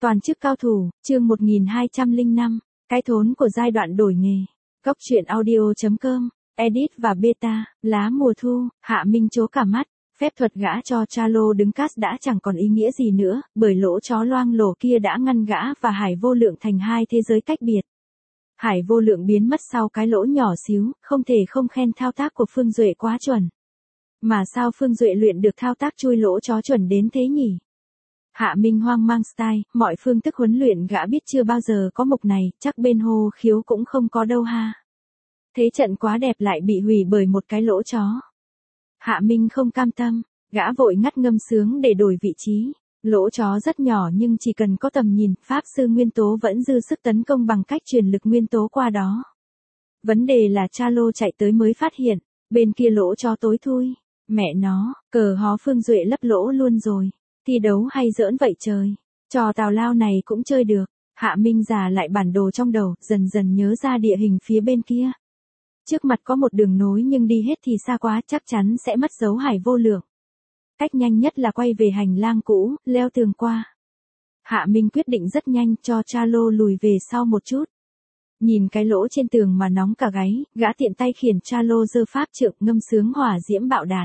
Toàn chức cao thủ, chương 1205, cái thốn của giai đoạn đổi nghề. Góc truyện audio.com, edit và beta, lá mùa thu, Hạ Minh chố cả mắt, phép thuật gã cho Chalo đứng cast đã chẳng còn ý nghĩa gì nữa, bởi lỗ chó loang lổ kia đã ngăn gã và Hải Vô Lượng thành hai thế giới tách biệt. Hải Vô Lượng biến mất sau cái lỗ nhỏ xíu, không thể không khen thao tác của Phương Duệ quá chuẩn. Mà sao Phương Duệ luyện được thao tác chui lỗ chó chuẩn đến thế nhỉ? Hạ Minh hoang mang style, mọi phương thức huấn luyện gã biết chưa bao giờ có mục này, chắc bên Hồ Khiếu cũng không có đâu ha. Thế trận quá đẹp lại bị hủy bởi một cái lỗ chó. Hạ Minh không cam tâm, gã vội ngắt ngâm sướng để đổi vị trí. Lỗ chó rất nhỏ nhưng chỉ cần có tầm nhìn, Pháp Sư Nguyên Tố vẫn dư sức tấn công bằng cách truyền lực nguyên tố qua đó. Vấn đề là Chalo chạy tới mới phát hiện, bên kia lỗ chó tối thui. Mẹ nó, cờ hó Phương Duệ lấp lỗ luôn rồi. Thi đấu hay giỡn vậy trời, trò tào lao này cũng chơi được. Hạ Minh giả lại bản đồ trong đầu, dần dần nhớ ra địa hình phía bên kia. Trước mặt có một đường nối nhưng đi hết thì xa quá, chắc chắn sẽ mất dấu Hải Vô Lượng. Cách nhanh nhất là quay về hành lang cũ, leo tường qua. Hạ Minh quyết định rất nhanh cho Chalo lùi về sau một chút. Nhìn cái lỗ trên tường mà nóng cả gáy, gã tiện tay khiển Chalo giơ pháp trượng ngâm sướng hỏa diễm bạo đạn.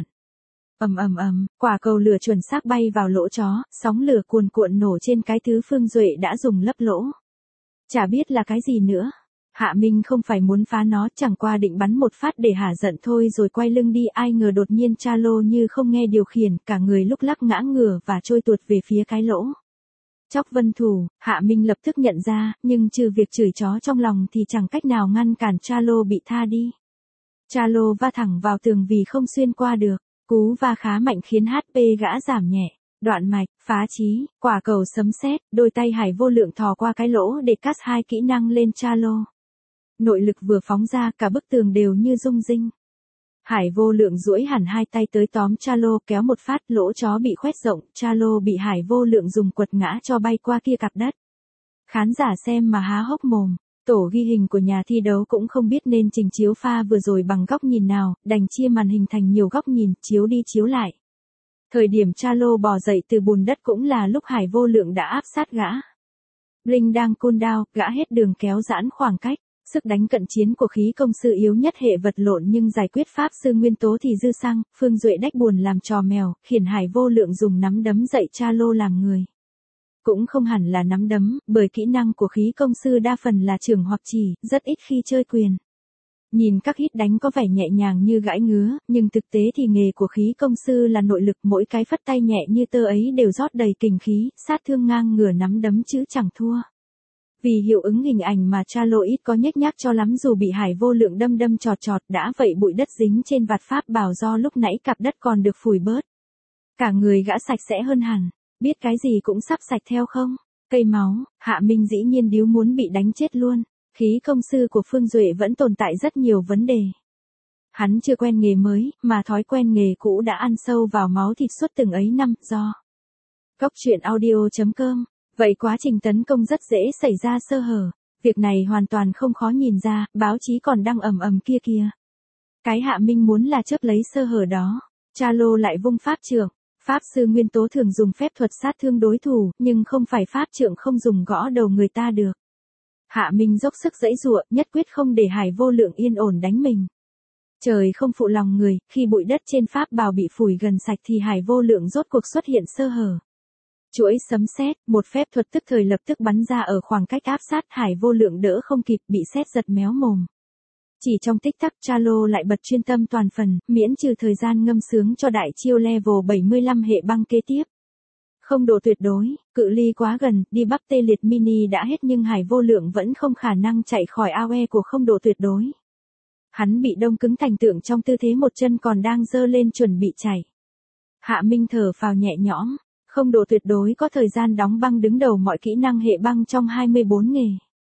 Quả cầu lửa chuẩn xác bay vào lỗ chó, sóng lửa cuồn cuộn nổ trên cái thứ Phương Duệ đã dùng lấp lỗ. Chả biết là cái gì nữa. Hạ Minh không phải muốn phá nó, chẳng qua định bắn một phát để hả giận thôi rồi quay lưng đi, ai ngờ đột nhiên Chalo như không nghe điều khiển, cả người lúc lắc ngã ngửa và trôi tuột về phía cái lỗ. Chóc vân thủ, Hạ Minh lập tức nhận ra, nhưng trừ việc chửi chó trong lòng thì chẳng cách nào ngăn cản Chalo bị tha đi. Chalo va thẳng vào tường vì không xuyên qua được. Cú va khá mạnh khiến HP gã giảm nhẹ. Đoạn mạch, phá chí, quả cầu sấm sét, đôi tay Hải Vô Lượng thò qua cái lỗ để cast hai kỹ năng lên Chalo. Nội lực vừa phóng ra, cả bức tường đều như rung rinh. Hải Vô Lượng duỗi hẳn hai tay tới tóm Chalo, kéo một phát, lỗ chó bị khoét rộng, Chalo bị Hải Vô Lượng dùng quật ngã cho bay qua kia cặp đất. Khán giả xem mà há hốc mồm. Tổ ghi hình của nhà thi đấu cũng không biết nên trình chiếu pha vừa rồi bằng góc nhìn nào, đành chia màn hình thành nhiều góc nhìn, chiếu đi chiếu lại. Thời điểm Chalo bò dậy từ bùn đất cũng là lúc Hải Vô Lượng đã áp sát gã. Blink đang cool down, gã hết đường kéo giãn khoảng cách. Sức đánh cận chiến của khí công sư yếu nhất hệ vật lộn nhưng giải quyết Pháp Sư Nguyên Tố thì dư xăng. Phương Duệ đách buồn làm trò mèo, khiển Hải Vô Lượng dùng nắm đấm dạy Chalo làm người. Cũng không hẳn là nắm đấm, bởi kỹ năng của khí công sư đa phần là chưởng hoặc chỉ, rất ít khi chơi quyền. Nhìn các hit đánh có vẻ nhẹ nhàng như gãi ngứa, nhưng thực tế thì nghề của khí công sư là nội lực, mỗi cái phất tay nhẹ như tơ ấy đều rót đầy kình khí, sát thương ngang ngửa nắm đấm chứ chẳng thua. Vì hiệu ứng hình ảnh mà Chalo ít có nhếch nhác cho lắm, dù bị Hải Vô Lượng đâm chọt đã vậy bụi đất dính trên vạt pháp bào do lúc nãy cặp đất còn được phủi bớt. Cả người gã sạch sẽ hơn hẳn. Biết cái gì cũng sắp sạch theo không? Cây máu, Hạ Minh dĩ nhiên điếu muốn bị đánh chết luôn. Khí công sư của Phương Duệ vẫn tồn tại rất nhiều vấn đề. Hắn chưa quen nghề mới, mà thói quen nghề cũ đã ăn sâu vào máu thịt suốt từng ấy năm, do. Góc truyện audio.com. Vậy quá trình tấn công rất dễ xảy ra sơ hở. Việc này hoàn toàn không khó nhìn ra, báo chí còn đăng ầm kia kìa. Cái Hạ Minh muốn là chớp lấy sơ hở đó. Chalo lại vung pháp trượng. Pháp Sư Nguyên Tố thường dùng phép thuật sát thương đối thủ, nhưng không phải pháp trượng không dùng gõ đầu người ta được. Hạ Minh dốc sức giãy giụa, nhất quyết không để Hải Vô Lượng yên ổn đánh mình. Trời không phụ lòng người, khi bụi đất trên pháp bào bị phủi gần sạch thì Hải Vô Lượng rốt cuộc xuất hiện sơ hở. Chuỗi sấm sét, một phép thuật tức thời lập tức bắn ra ở khoảng cách áp sát, Hải Vô Lượng đỡ không kịp, bị sét giật méo mồm. Chỉ trong tích tắc Chalo lại bật chuyên tâm toàn phần, miễn trừ thời gian ngâm sướng cho đại chiêu level 75 hệ băng kế tiếp. Không độ tuyệt đối, cự ly quá gần, đi bắp tê liệt mini đã hết nhưng Hải Vô Lượng vẫn không khả năng chạy khỏi AoE của không độ tuyệt đối. Hắn bị đông cứng thành tượng trong tư thế một chân còn đang giơ lên chuẩn bị chạy. Hạ Minh thở phào nhẹ nhõm, không độ tuyệt đối có thời gian đóng băng đứng đầu mọi kỹ năng hệ băng trong 24 nghề.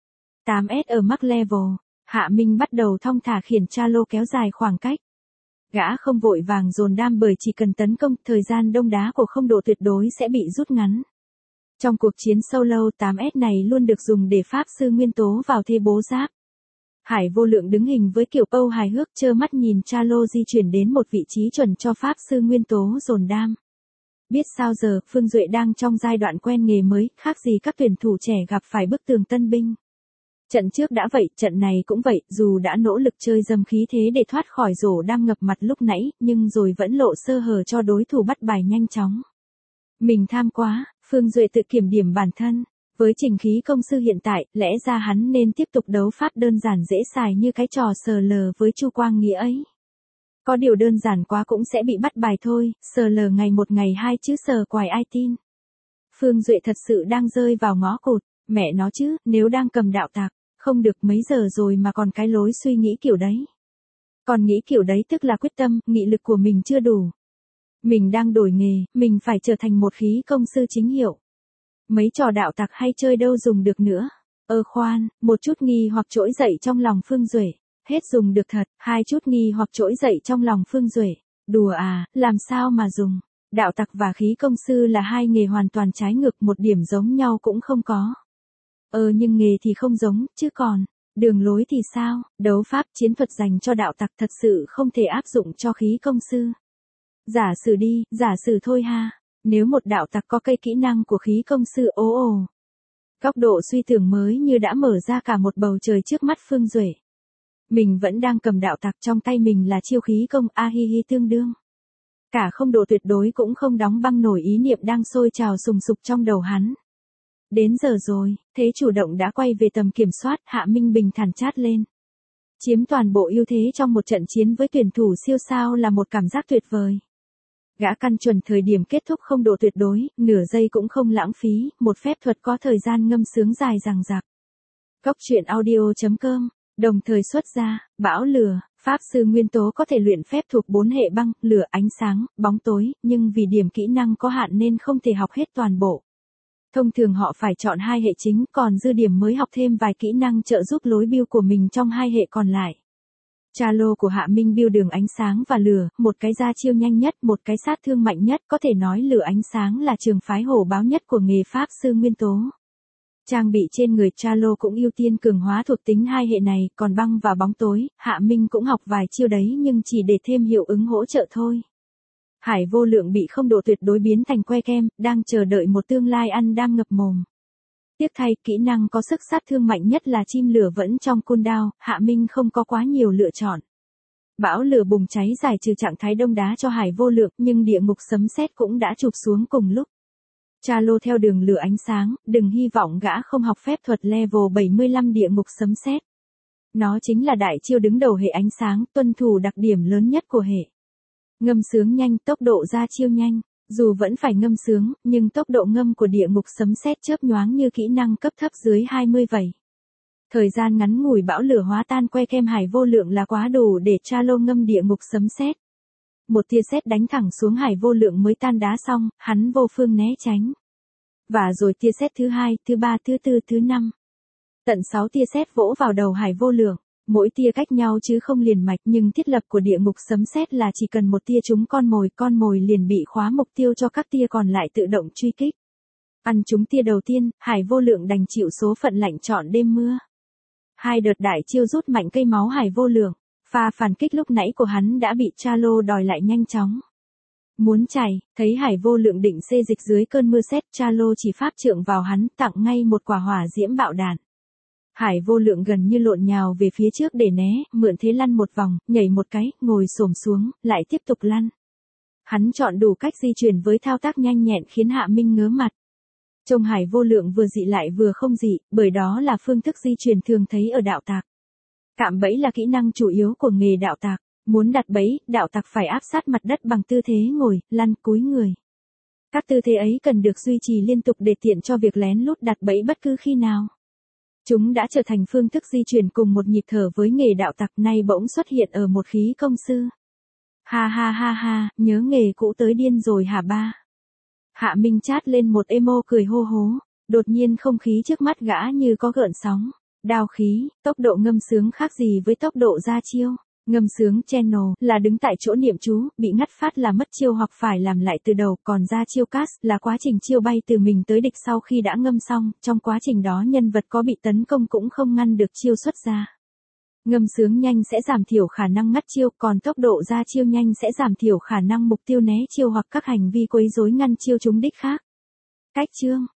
8S ở max level. Hạ Minh bắt đầu thong thả khiển Chalo kéo dài khoảng cách. Gã không vội vàng dồn đam bởi chỉ cần tấn công, thời gian đông đá của không độ tuyệt đối sẽ bị rút ngắn. Trong cuộc chiến solo 8S này luôn được dùng để Pháp Sư Nguyên Tố vào thế bố giáp. Hải Vô Lượng đứng hình với kiểu Âu hài hước trơ mắt nhìn Chalo di chuyển đến một vị trí chuẩn cho Pháp Sư Nguyên Tố dồn đam. Biết sao giờ, Phương Duệ đang trong giai đoạn quen nghề mới, khác gì các tuyển thủ trẻ gặp phải bức tường tân binh. Trận trước đã vậy, trận này cũng vậy, dù đã nỗ lực chơi dâm khí thế để thoát khỏi rổ đang ngập mặt lúc nãy, nhưng rồi vẫn lộ sơ hở cho đối thủ bắt bài nhanh chóng. Mình tham quá, Phương Duệ tự kiểm điểm bản thân. Với trình khí công sư hiện tại, lẽ ra hắn nên tiếp tục đấu pháp đơn giản dễ xài như cái trò sờ lờ với Chu Quang Nghĩa ấy. Có điều đơn giản quá cũng sẽ bị bắt bài thôi, sờ lờ ngày một ngày hai chứ sờ quài ai tin. Phương Duệ thật sự đang rơi vào ngõ cụt, mẹ nó chứ, nếu đang cầm đạo tạc, không được mấy giờ rồi mà còn cái lối suy nghĩ kiểu đấy. Còn nghĩ kiểu đấy tức là quyết tâm, nghị lực của mình chưa đủ. Mình đang đổi nghề, mình phải trở thành một khí công sư chính hiệu. Mấy trò đạo tặc hay chơi đâu dùng được nữa. Khoan, một chút nghi hoặc trỗi dậy trong lòng Phương Duệ. Hết dùng được thật, hai chút nghi hoặc trỗi dậy trong lòng Phương Duệ. Đùa à, làm sao mà dùng. Đạo tặc và khí công sư là hai nghề hoàn toàn trái ngược, một điểm giống nhau cũng không có. Nhưng nghề thì không giống, chứ còn, đường lối thì sao, đấu pháp chiến thuật dành cho đạo tặc thật sự không thể áp dụng cho khí công sư. Giả sử đi, giả sử thôi ha. Nếu một đạo tặc có cây kỹ năng của khí công sư góc độ suy tưởng mới như đã mở ra cả một bầu trời trước mắt Phương Duệ. Mình vẫn đang cầm đạo tặc, trong tay mình là chiêu khí công hi tương đương. Cả không độ tuyệt đối cũng không đóng băng nổi ý niệm đang sôi trào sùng sục trong đầu hắn. Đến giờ rồi, thế chủ động đã quay về tầm kiểm soát, Hạ Minh bình thản chát lên. Chiếm toàn bộ ưu thế trong một trận chiến với tuyển thủ siêu sao là một cảm giác tuyệt vời. Gã căn chuẩn thời điểm kết thúc không độ tuyệt đối, nửa giây cũng không lãng phí, một phép thuật có thời gian ngâm sướng dài dằng dặc. Góc truyện audio.com, đồng thời xuất ra, bão lửa, pháp sư nguyên tố có thể luyện phép thuộc 4 hệ băng, lửa, ánh sáng, bóng tối, nhưng vì điểm kỹ năng có hạn nên không thể học hết toàn bộ. Thông thường họ phải chọn 2 hệ chính, còn dư điểm mới học thêm vài kỹ năng trợ giúp lối build của mình trong 2 hệ còn lại. Tralo của Hạ Minh build đường ánh sáng và lửa, một cái ra chiêu nhanh nhất, một cái sát thương mạnh nhất, có thể nói lửa ánh sáng là trường phái hổ báo nhất của nghề pháp sư nguyên tố. Trang bị trên người Tralo cũng ưu tiên cường hóa thuộc tính 2 hệ này, còn băng và bóng tối, Hạ Minh cũng học vài chiêu đấy nhưng chỉ để thêm hiệu ứng hỗ trợ thôi. Hải vô lượng bị không độ tuyệt đối biến thành que kem, đang chờ đợi một tương lai ăn đang ngập mồm. Tiếc thay, kỹ năng có sức sát thương mạnh nhất là chim lửa vẫn trong cooldown, Hạ Minh không có quá nhiều lựa chọn. Bão lửa bùng cháy giải trừ trạng thái đông đá cho Hải vô lượng, nhưng địa ngục sấm sét cũng đã chụp xuống cùng lúc. Tralo theo đường lửa ánh sáng, đừng hy vọng gã không học phép thuật level 75 địa ngục sấm sét. Nó chính là đại chiêu đứng đầu hệ ánh sáng, tuân thủ đặc điểm lớn nhất của hệ. Ngâm sướng nhanh, tốc độ ra chiêu nhanh. Dù vẫn phải ngâm sướng, nhưng tốc độ ngâm của địa ngục sấm sét chớp nhoáng như kỹ năng cấp thấp dưới 20 vậy. Thời gian ngắn ngủi bão lửa hóa tan que kem Hải vô lượng là quá đủ để Tralo ngâm địa ngục sấm sét. Một tia sét đánh thẳng xuống Hải vô lượng mới tan đá xong, hắn vô phương né tránh. Và rồi tia sét thứ 2, thứ 3, thứ 4, thứ 5. Tận 6 tia sét vỗ vào đầu Hải vô lượng. Mỗi tia cách nhau chứ không liền mạch, nhưng thiết lập của địa ngục sấm sét là chỉ cần một tia trúng con mồi liền bị khóa mục tiêu cho các tia còn lại tự động truy kích. Ăn trúng tia đầu tiên, Hải vô lượng đành chịu số phận lạnh chọn đêm mưa. 2 đợt đại chiêu rút mạnh cây máu Hải vô lượng, pha phản kích lúc nãy của hắn đã bị Tralo đòi lại nhanh chóng. Muốn chạy, thấy Hải vô lượng định xê dịch dưới cơn mưa sét, Tralo chỉ pháp trượng vào hắn, tặng ngay một quả hỏa diễm bạo đạn. Hải vô lượng gần như lộn nhào về phía trước để né, mượn thế lăn một vòng, nhảy một cái, ngồi xổm xuống, lại tiếp tục lăn. Hắn chọn đủ cách di chuyển với thao tác nhanh nhẹn khiến Hạ Minh ngớ mặt. Trông Hải vô lượng vừa dị lại vừa không dị, bởi đó là phương thức di chuyển thường thấy ở đạo tạc. Cạm bẫy là kỹ năng chủ yếu của nghề đạo tạc. Muốn đặt bẫy, đạo tặc phải áp sát mặt đất bằng tư thế ngồi, lăn, cúi người. Các tư thế ấy cần được duy trì liên tục để tiện cho việc lén lút đặt bẫy bất cứ khi nào. Chúng đã trở thành phương thức di chuyển cùng một nhịp thở với nghề đạo tặc, nay bỗng xuất hiện ở một khí công sư. Ha ha ha ha, nhớ nghề cũ tới điên rồi hả ba? Hạ Minh chát lên một emo cười hô hố, đột nhiên không khí trước mắt gã như có gợn sóng. Đao khí, tốc độ ngâm sướng khác gì với tốc độ ra chiêu. Ngâm sướng channel là đứng tại chỗ niệm chú, bị ngắt phát là mất chiêu hoặc phải làm lại từ đầu, còn ra chiêu cast là quá trình chiêu bay từ mình tới địch sau khi đã ngâm xong, trong quá trình đó nhân vật có bị tấn công cũng không ngăn được chiêu xuất ra. Ngâm sướng nhanh sẽ giảm thiểu khả năng ngắt chiêu, còn tốc độ ra chiêu nhanh sẽ giảm thiểu khả năng mục tiêu né chiêu hoặc các hành vi quấy rối ngăn chiêu trúng đích khác. Cách chương